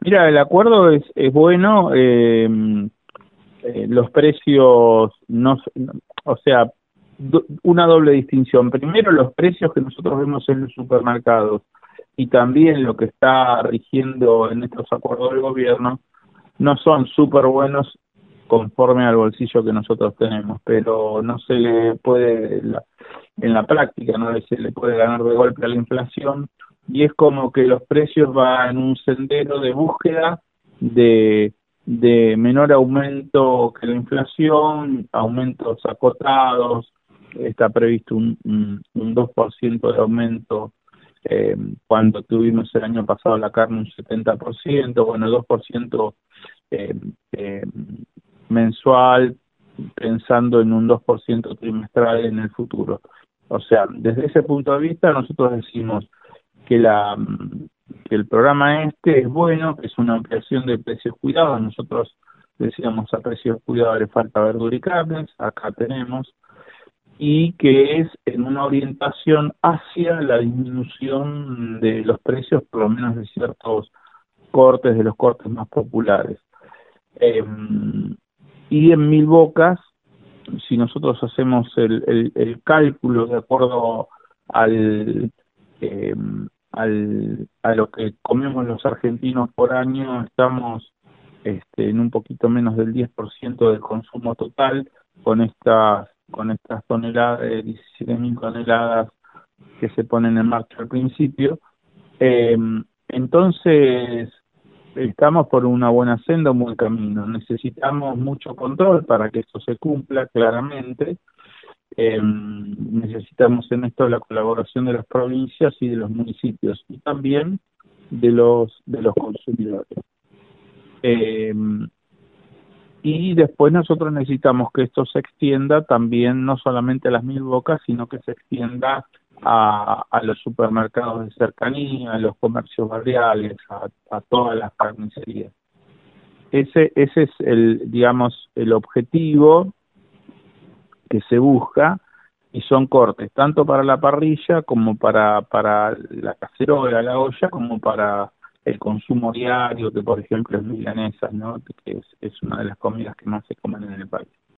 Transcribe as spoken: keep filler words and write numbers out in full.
Mira, el acuerdo es, es bueno, eh, eh, los precios, no, s- no- o sea, do- una doble distinción. Primero, los precios que nosotros vemos en los supermercados y también lo que está rigiendo en estos acuerdos del gobierno no son súper buenos conforme al bolsillo que nosotros tenemos, pero no se le puede, la- en la práctica, no se le puede ganar de golpe a la inflación y es como que los precios van en un sendero de búsqueda de, de menor aumento que la inflación, aumentos acotados, está previsto un, un, un dos por ciento de aumento eh, cuando tuvimos el año pasado la carne un setenta por ciento, bueno, dos por ciento eh, eh, mensual, pensando en un dos por ciento trimestral en el futuro. O sea, desde ese punto de vista nosotros decimos que la que el programa este es bueno, que es una ampliación de precios cuidados. Nosotros decíamos a precios cuidados le falta verdura y carnes, acá tenemos, y que es en una orientación hacia la disminución de los precios, por lo menos de ciertos cortes, de los cortes más populares. Eh, y en Mil Bocas, si nosotros hacemos el, el, el cálculo de acuerdo al, eh, al a lo que comemos los argentinos por año, estamos este, en un poquito menos del diez por ciento del consumo total con estas con estas toneladas, de diecisiete mil toneladas que se ponen en marcha al principio. Eh, entonces, estamos por una buena senda, un buen camino. Necesitamos mucho control para que esto se cumpla claramente. Eh, necesitamos en esto la colaboración de las provincias y de los municipios y también de los de los consumidores. Eh, y después nosotros necesitamos que esto se extienda también no solamente a las Mil Bocas, sino que se extienda a, a los supermercados de cercanía, a los comercios barriales, a, a todas las carnicerías. Ese, ese es el, digamos, el objetivo que se busca y son cortes tanto para la parrilla como para, para la cacerola, la olla, como para el consumo diario, que por ejemplo es milanesas, ¿no? Que es, es una de las comidas que más se comen en el país.